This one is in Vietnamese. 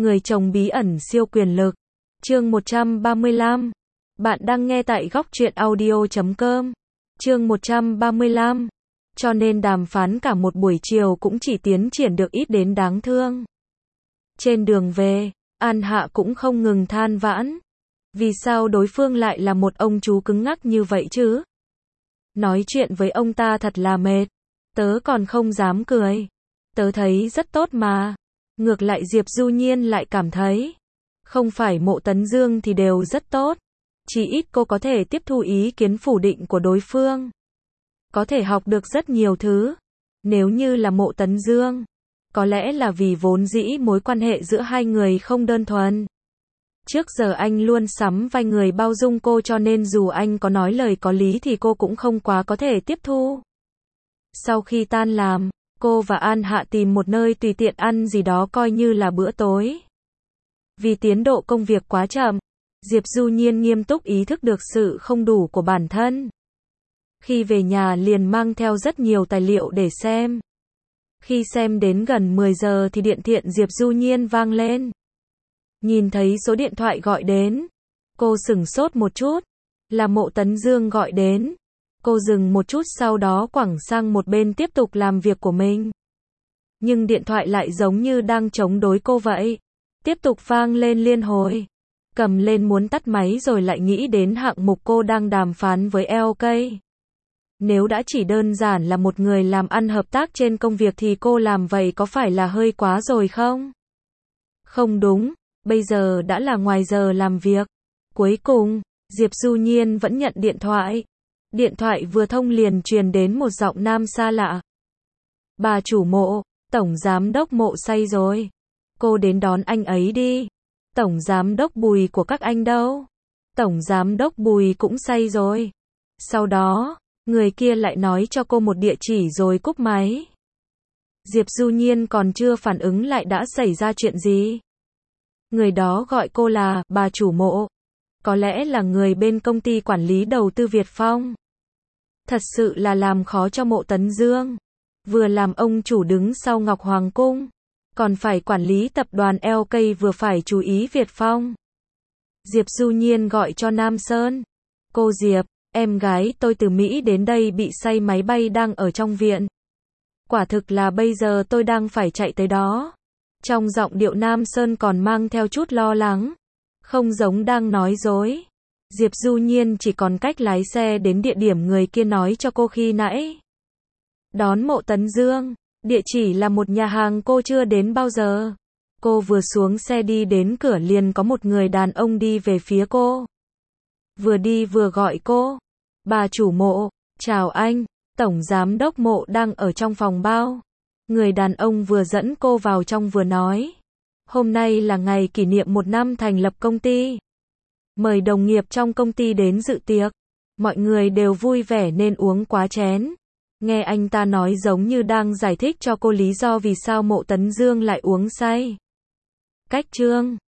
Người chồng bí ẩn siêu quyền lực. Chương 135. Bạn đang nghe tại góc truyện audio.com. Chương 135. Cho nên đàm phán cả một buổi chiều cũng chỉ tiến triển được ít đến đáng thương. Trên đường về, An Hạ cũng không ngừng than vãn. Vì sao đối phương lại là một ông chú cứng ngắc như vậy chứ? Nói chuyện với ông ta thật là mệt. Tớ còn không dám cười. Tớ thấy rất tốt mà. Ngược lại Diệp Du Nhiên lại cảm thấy, không phải Mộ Tấn Dương thì đều rất tốt. Chỉ ít cô có thể tiếp thu ý kiến phủ định của đối phương. Có thể học được rất nhiều thứ. Nếu như là Mộ Tấn Dương, có lẽ là vì vốn dĩ mối quan hệ giữa hai người không đơn thuần. Trước giờ anh luôn sắm vai người bao dung cô, cho nên dù anh có nói lời có lý thì cô cũng không quá có thể tiếp thu. Sau khi tan làm, cô và An Hạ tìm một nơi tùy tiện ăn gì đó coi như là bữa tối. Vì tiến độ công việc quá chậm, Diệp Du Nhiên nghiêm túc ý thức được sự không đủ của bản thân. Khi về nhà liền mang theo rất nhiều tài liệu để xem. Khi xem đến gần 10 giờ thì điện thoại Diệp Du Nhiên vang lên. Nhìn thấy số điện thoại gọi đến, cô sửng sốt một chút, là Mộ Tấn Dương gọi đến. Cô dừng một chút sau đó quẳng sang một bên tiếp tục làm việc của mình. Nhưng điện thoại lại giống như đang chống đối cô vậy. Tiếp tục vang lên liên hồi. Cầm lên muốn tắt máy rồi lại nghĩ đến hạng mục cô đang đàm phán với LK. Nếu đã chỉ đơn giản là một người làm ăn hợp tác trên công việc thì cô làm vậy có phải là hơi quá rồi không? Không đúng, bây giờ đã là ngoài giờ làm việc. Cuối cùng, Diệp Du Nhiên vẫn nhận điện thoại. Điện thoại vừa thông liền truyền đến một giọng nam xa lạ. Bà chủ Mộ, tổng giám đốc Mộ say rồi. Cô đến đón anh ấy đi. Tổng giám đốc Bùi của các anh đâu? Tổng giám đốc Bùi cũng say rồi. Sau đó, người kia lại nói cho cô một địa chỉ rồi cúp máy. Diệp Du Nhiên còn chưa phản ứng lại đã xảy ra chuyện gì. Người đó gọi cô là bà chủ Mộ. Có lẽ là người bên công ty quản lý đầu tư Việt Phong. Thật sự là làm khó cho Mộ Tấn Dương. Vừa làm ông chủ đứng sau Ngọc Hoàng Cung, còn phải quản lý tập đoàn LK, vừa phải chú ý Việt Phong. Diệp Du Nhiên gọi cho Nam Sơn. Cô Diệp, em gái tôi từ Mỹ đến đây bị say máy bay đang ở trong viện. Quả thực là bây giờ tôi đang phải chạy tới đó. Trong giọng điệu Nam Sơn còn mang theo chút lo lắng. Không giống đang nói dối. Diệp Du Nhiên chỉ còn cách lái xe đến địa điểm người kia nói cho cô khi nãy. Đón Mộ Tấn Dương. Địa chỉ là một nhà hàng cô chưa đến bao giờ. Cô vừa xuống xe đi đến cửa liền có một người đàn ông đi về phía cô. Vừa đi vừa gọi cô. Bà chủ Mộ, chào anh, tổng giám đốc Mộ đang ở trong phòng bao. Người đàn ông vừa dẫn cô vào trong vừa nói. Hôm nay là ngày kỷ niệm 1 năm thành lập công ty. Mời đồng nghiệp trong công ty đến dự tiệc. Mọi người đều vui vẻ nên uống quá chén. Nghe anh ta nói giống như đang giải thích cho cô lý do vì sao Mộ Tấn Dương lại uống say. Cách chương